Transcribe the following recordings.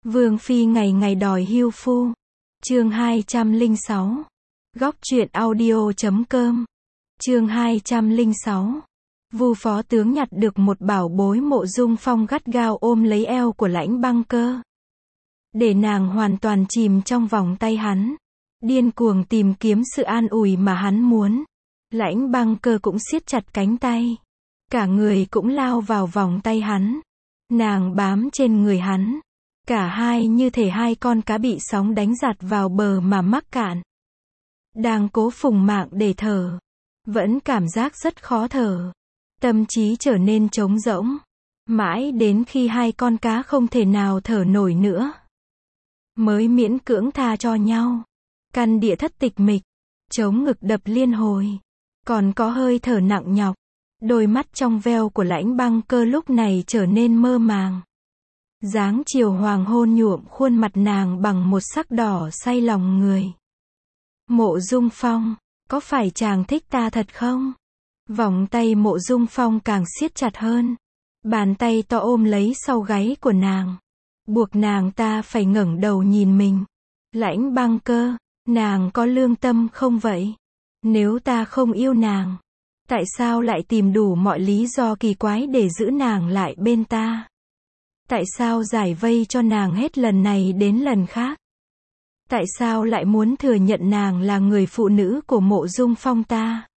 Vương phi ngày ngày đòi hưu phu. Chương 206. Góc truyện audio.com. Chương 206. Vu phó tướng nhặt được một bảo bối. Mộ Dung Phong gắt gao ôm lấy eo của Lãnh Băng Cơ, để nàng hoàn toàn chìm trong vòng tay hắn, điên cuồng tìm kiếm sự an ủi mà hắn muốn. Lãnh Băng Cơ cũng siết chặt cánh tay, cả người cũng lao vào vòng tay hắn. Nàng bám trên người hắn, cả hai như thể hai con cá bị sóng đánh giạt vào bờ mà mắc cạn, đang cố phùng mạng để thở, vẫn cảm giác rất khó thở. Tâm trí trở nên trống rỗng, mãi đến khi hai con cá không thể nào thở nổi nữa, mới miễn cưỡng tha cho nhau. Căn địa thất tịch mịch, trống ngực đập liên hồi, còn có hơi thở nặng nhọc. Đôi mắt trong veo của Lãnh Băng Cơ lúc này trở nên mơ màng. Dáng chiều hoàng hôn nhuộm khuôn mặt nàng bằng một sắc đỏ say lòng người. Mộ Dung Phong, có phải chàng thích ta thật không? Vòng tay Mộ Dung Phong càng siết chặt hơn. Bàn tay to ôm lấy sau gáy của nàng, buộc nàng ta phải ngẩng đầu nhìn mình. Lãnh Băng Cơ, nàng có lương tâm không vậy? Nếu ta không yêu nàng, tại sao lại tìm đủ mọi lý do kỳ quái để giữ nàng lại bên ta? Tại sao giải vây cho nàng hết lần này đến lần khác? Tại sao lại muốn thừa nhận nàng là người phụ nữ của Mộ Dung Phong ta?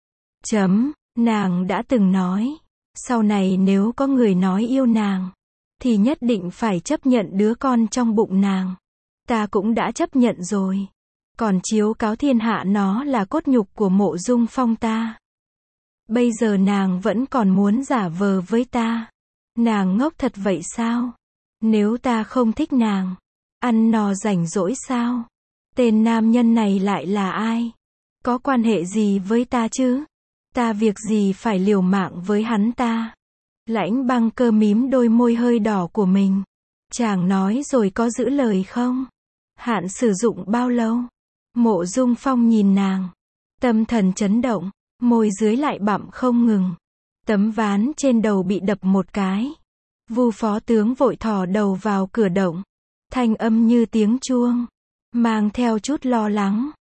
Nàng đã từng nói, sau này nếu có người nói yêu nàng, thì nhất định phải chấp nhận đứa con trong bụng nàng. Ta cũng đã chấp nhận rồi. Còn chiếu cáo thiên hạ nó là cốt nhục của Mộ Dung Phong ta. Bây giờ nàng vẫn còn muốn giả vờ với ta. Nàng ngốc thật vậy sao? Nếu ta không thích nàng, ăn no rảnh rỗi sao? Tên nam nhân này lại là ai? Có quan hệ gì với ta chứ? Ta việc gì phải liều mạng với hắn ta? Lãnh Băng Cơ mím đôi môi hơi đỏ của mình. Chàng nói rồi có giữ lời không? Hạn sử dụng bao lâu? Mộ Dung Phong nhìn nàng, tâm thần chấn động, môi dưới lại bặm không ngừng. Tấm ván trên đầu bị đập một cái. Vu phó tướng vội thò đầu vào cửa động, thanh âm như tiếng chuông, mang theo chút lo lắng.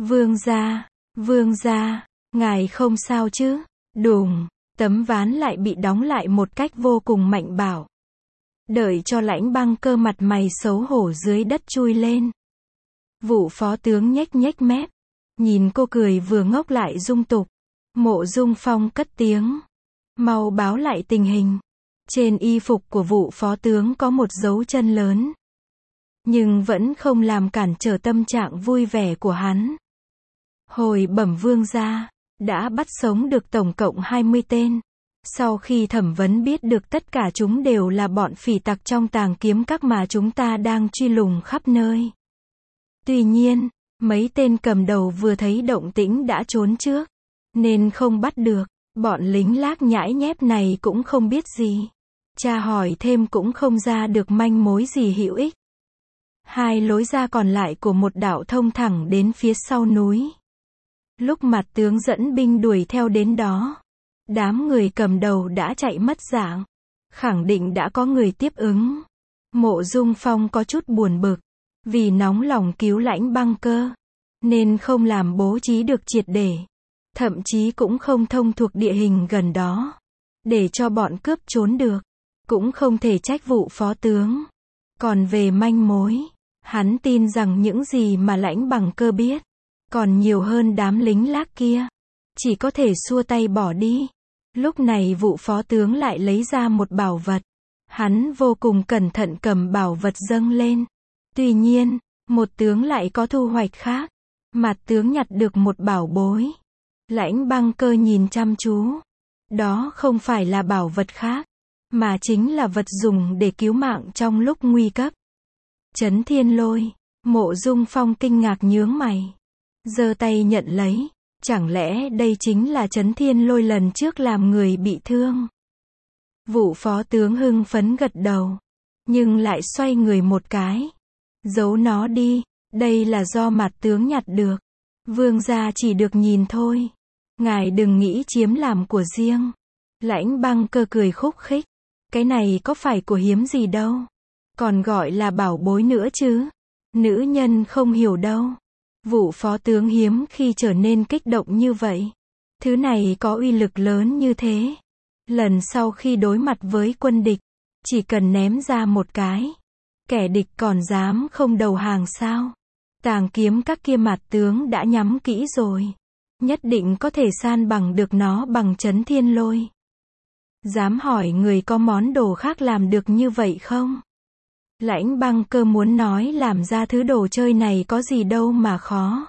Vương gia, ngài không sao chứ? Đùng, tấm ván lại bị đóng lại một cách vô cùng mạnh bạo. Đợi cho Lãnh Băng Cơ mặt mày xấu hổ dưới đất chui lên. Vụ phó tướng nhếch nhếch mép, nhìn cô cười vừa ngốc lại dung tục. Mộ Dung Phong cất tiếng, mau báo lại tình hình. Trên y phục của vụ phó tướng có một dấu chân lớn, nhưng vẫn không làm cản trở tâm trạng vui vẻ của hắn. Hồi bẩm vương gia, đã bắt sống được tổng cộng 20 tên. Sau khi thẩm vấn biết được tất cả chúng đều là bọn phỉ tặc trong tàng kiếm các mà chúng ta đang truy lùng khắp nơi. Tuy nhiên, mấy tên cầm đầu vừa thấy động tĩnh đã trốn trước, nên không bắt được. Bọn lính lác nhãi nhép này cũng không biết gì, tra hỏi thêm cũng không ra được manh mối gì hữu ích. Hai lối ra còn lại của một đạo thông thẳng đến phía sau núi. Lúc mặt tướng dẫn binh đuổi theo đến đó, đám người cầm đầu đã chạy mất dạng, khẳng định đã có người tiếp ứng. Mộ Dung Phong có chút buồn bực, vì nóng lòng cứu Lãnh Băng Cơ, nên không làm bố trí được triệt để, thậm chí cũng không thông thuộc địa hình gần đó, để cho bọn cướp trốn được. Cũng không thể trách vụ phó tướng. Còn về manh mối, hắn tin rằng những gì mà Lãnh Băng Cơ biết, còn nhiều hơn đám lính lác kia, chỉ có thể xua tay bỏ đi. Lúc này vụ phó tướng lại lấy ra một bảo vật. Hắn vô cùng cẩn thận cầm bảo vật dâng lên. Tuy nhiên, một tướng lại có thu hoạch khác. Mặt tướng nhặt được một bảo bối. Lãnh Băng Cơ nhìn chăm chú. Đó không phải là bảo vật khác, mà chính là vật dùng để cứu mạng trong lúc nguy cấp. Chấn Thiên Lôi. Mộ Dung Phong kinh ngạc nhướng mày, giơ tay nhận lấy. Chẳng lẽ đây chính là Chấn Thiên Lôi lần trước làm người bị thương? Vụ phó tướng hưng phấn gật đầu, nhưng lại xoay người một cái. Giấu nó đi, đây là do mặt tướng nhặt được. Vương gia chỉ được nhìn thôi. Ngài đừng nghĩ chiếm làm của riêng. Lãnh Băng Cơ cười khúc khích. Cái này có phải của hiếm gì đâu. còn gọi là bảo bối nữa chứ. Nữ nhân không hiểu đâu. Vụ phó tướng hiếm khi trở nên kích động như vậy. Thứ này có uy lực lớn như thế. Lần sau khi đối mặt với quân địch, chỉ cần ném ra một cái, kẻ địch còn dám không đầu hàng sao? Tàng kiếm các kia mạt tướng đã nhắm kỹ rồi. Nhất định có thể san bằng được nó bằng trấn thiên lôi. Dám hỏi người có món đồ khác làm được như vậy không? Lãnh Băng Cơ muốn nói làm ra thứ đồ chơi này có gì đâu mà khó.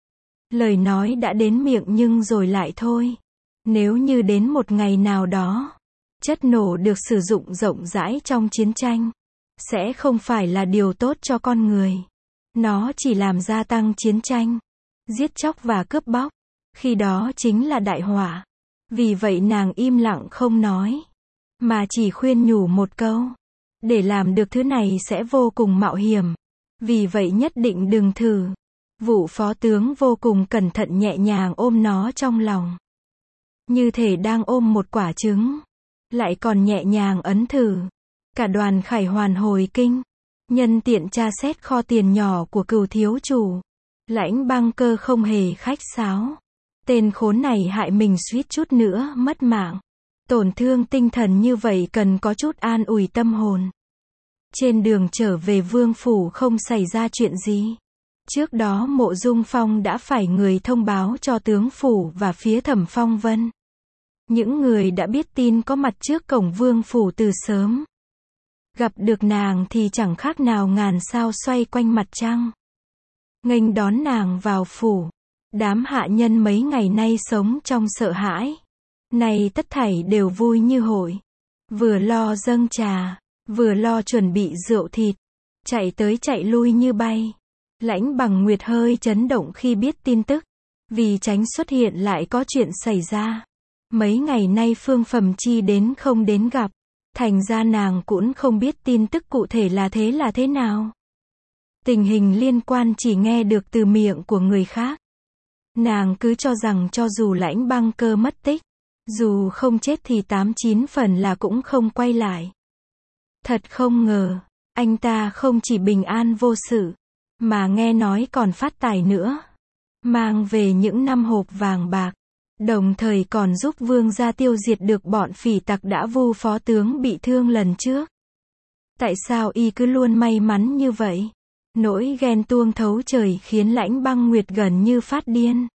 Lời nói đã đến miệng nhưng rồi lại thôi. Nếu như đến một ngày nào đó, chất nổ được sử dụng rộng rãi trong chiến tranh, sẽ không phải là điều tốt cho con người. Nó chỉ làm gia tăng chiến tranh, giết chóc và cướp bóc. Khi đó chính là đại họa. Vì vậy nàng im lặng không nói, mà chỉ khuyên nhủ một câu. Để làm được thứ này sẽ vô cùng mạo hiểm. Vì vậy nhất định đừng thử. Vụ phó tướng vô cùng cẩn thận nhẹ nhàng ôm nó trong lòng. Như thể đang ôm một quả trứng. Lại còn nhẹ nhàng ấn thử. Cả đoàn khải hoàn hồi kinh. Nhân tiện tra xét kho tiền nhỏ của Cửu thiếu chủ. Lãnh Băng Cơ không hề khách sáo. Tên khốn này hại mình suýt chút nữa mất mạng. Tổn thương tinh thần như vậy cần có chút an ủi tâm hồn. Trên đường trở về vương phủ không xảy ra chuyện gì. Trước đó Mộ Dung Phong đã phải người thông báo cho tướng phủ và phía Thẩm Phong Vân. Những người đã biết tin có mặt trước cổng vương phủ từ sớm. Gặp được nàng thì chẳng khác nào ngàn sao xoay quanh mặt trăng. Nghênh đón nàng vào phủ. Đám hạ nhân mấy ngày nay sống trong sợ hãi. Này tất thảy đều vui như hội. Vừa lo dâng trà, vừa lo chuẩn bị rượu thịt. Chạy tới chạy lui như bay. Lãnh Bằng Nguyệt hơi chấn động khi biết tin tức. Vì tránh xuất hiện lại có chuyện xảy ra. Mấy ngày nay Phương Phẩm Chi đến không đến gặp. Thành ra nàng cũng không biết tin tức cụ thể là thế nào. Tình hình liên quan chỉ nghe được từ miệng của người khác. Nàng cứ cho rằng cho dù Lãnh Băng Cơ mất tích, dù không chết thì 89 phần là cũng không quay lại. Thật không ngờ, anh ta không chỉ bình an vô sự, mà nghe nói còn phát tài nữa. Mang về những 5 hộp vàng bạc, đồng thời còn giúp vương gia tiêu diệt được bọn phỉ tặc đã vu phó tướng bị thương lần trước. Tại sao y cứ luôn may mắn như vậy? Nỗi ghen tuông thấu trời khiến Lãnh Băng Nguyệt gần như phát điên.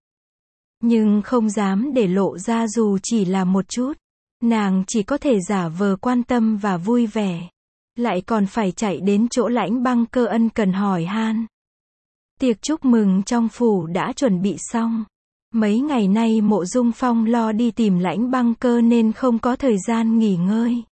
Nhưng không dám để lộ ra dù chỉ là một chút. Nàng chỉ có thể giả vờ quan tâm và vui vẻ. Lại còn phải chạy đến chỗ Lãnh Băng Cơ ân cần hỏi han. Tiệc chúc mừng trong phủ đã chuẩn bị xong. Mấy ngày nay Mộ Dung Phong lo đi tìm Lãnh Băng Cơ nên không có thời gian nghỉ ngơi.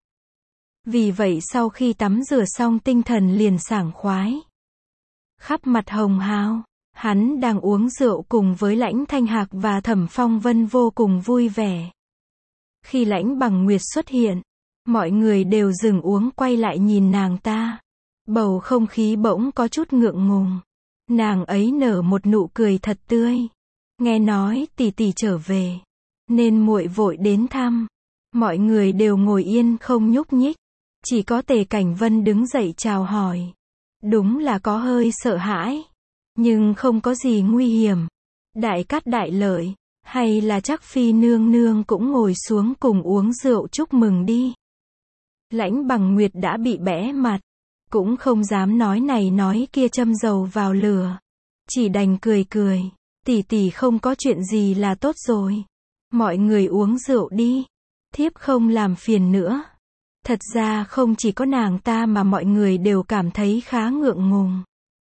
Vì vậy sau khi tắm rửa xong tinh thần liền sảng khoái. Khắp mặt hồng hào, hắn đang uống rượu cùng với Lãnh Thanh Hạc và Thẩm Phong Vân vô cùng vui vẻ. Khi Lãnh Bằng Nguyệt xuất hiện, mọi người đều dừng uống quay lại nhìn nàng ta. Bầu không khí bỗng có chút ngượng ngùng. Nàng ấy nở một nụ cười thật tươi. Nghe nói tỷ tỷ trở về, nên muội vội đến thăm. Mọi người đều ngồi yên không nhúc nhích. Chỉ có Tề Cảnh Vân đứng dậy chào hỏi. Đúng là có hơi sợ hãi, nhưng không có gì nguy hiểm. Đại cát đại lợi, hay là chắc Phi nương nương cũng ngồi xuống cùng uống rượu chúc mừng đi. Lãnh Bằng Nguyệt đã bị bẽ mặt, cũng không dám nói này nói kia châm dầu vào lửa. Chỉ đành cười cười, tỷ tỷ không có chuyện gì là tốt rồi. Mọi người uống rượu đi, thiếp không làm phiền nữa. Thật ra không chỉ có nàng ta mà mọi người đều cảm thấy khá ngượng ngùng.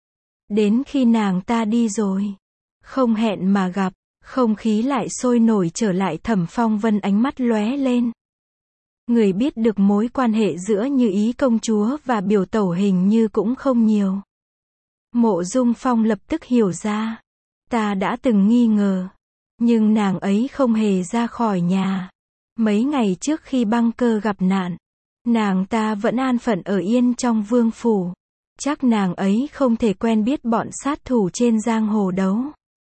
Đến khi nàng ta đi rồi, không hẹn mà gặp, không khí lại sôi nổi trở lại. Thẩm Phong Vân ánh mắt lóe lên. Người biết được mối quan hệ giữa Như Ý công chúa và biểu tẩu hình như cũng không nhiều. Mộ Dung Phong lập tức hiểu ra. Ta đã từng nghi ngờ, nhưng nàng ấy không hề ra khỏi nhà. Mấy ngày trước khi Băng Cơ gặp nạn, nàng ta vẫn an phận ở yên trong vương phủ. Chắc nàng ấy không thể quen biết bọn sát thủ trên giang hồ đấu.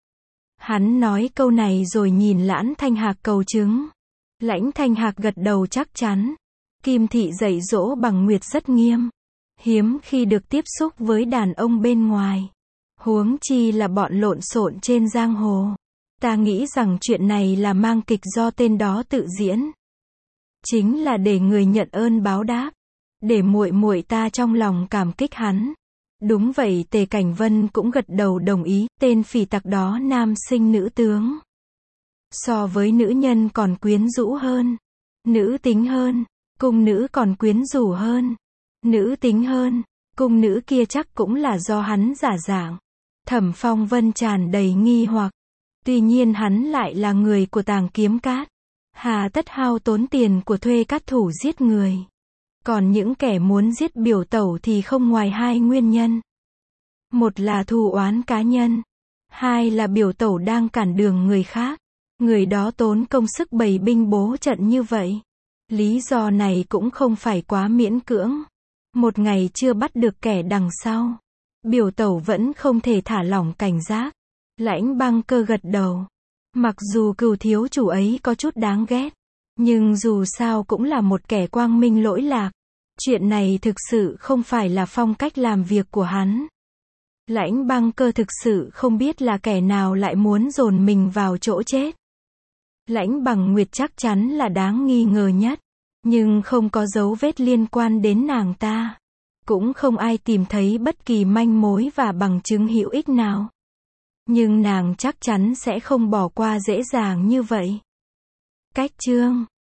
Hắn nói câu này rồi nhìn Lãnh Thanh Hạc cầu chứng. Lãnh Thanh Hạc gật đầu chắc chắn. Kim thị dạy dỗ Bằng Nguyệt rất nghiêm. hiếm khi được tiếp xúc với đàn ông bên ngoài. Huống chi là bọn lộn xộn trên giang hồ. Ta nghĩ rằng chuyện này là mang kịch do tên đó tự diễn. Chính là để người nhận ơn báo đáp. Để muội muội ta trong lòng cảm kích hắn. Đúng vậy, Tề Cảnh Vân cũng gật đầu đồng ý, tên phỉ tặc đó nam sinh nữ tướng. So với nữ nhân còn quyến rũ hơn, nữ tính hơn, cung nữ còn quyến rũ hơn, nữ tính hơn, cung nữ kia chắc cũng là do hắn giả dạng. Thẩm Phong Vân tràn đầy nghi hoặc. Tuy nhiên hắn lại là người của Tàng Kiếm Cát. Hà tất hao tốn tiền của thuê cát thủ giết người. Còn những kẻ muốn giết biểu tẩu thì không ngoài hai nguyên nhân. Một là thù oán cá nhân. Hai là biểu tẩu đang cản đường người khác. Người đó tốn công sức bày binh bố trận như vậy. Lý do này cũng không phải quá miễn cưỡng. Một ngày chưa bắt được kẻ đằng sau. Biểu tẩu vẫn không thể thả lỏng cảnh giác. Lãnh Băng Cơ gật đầu. Mặc dù Cửu thiếu chủ ấy có chút đáng ghét. Nhưng dù sao cũng là một kẻ quang minh lỗi lạc. Chuyện này thực sự không phải là phong cách làm việc của hắn. Lãnh Băng Cơ thực sự không biết là kẻ nào lại muốn dồn mình vào chỗ chết. Lãnh Bằng Nguyệt chắc chắn là đáng nghi ngờ nhất. Nhưng không có dấu vết liên quan đến nàng ta. Cũng không ai tìm thấy bất kỳ manh mối và bằng chứng hữu ích nào. Nhưng nàng chắc chắn sẽ không bỏ qua dễ dàng như vậy. Cách chương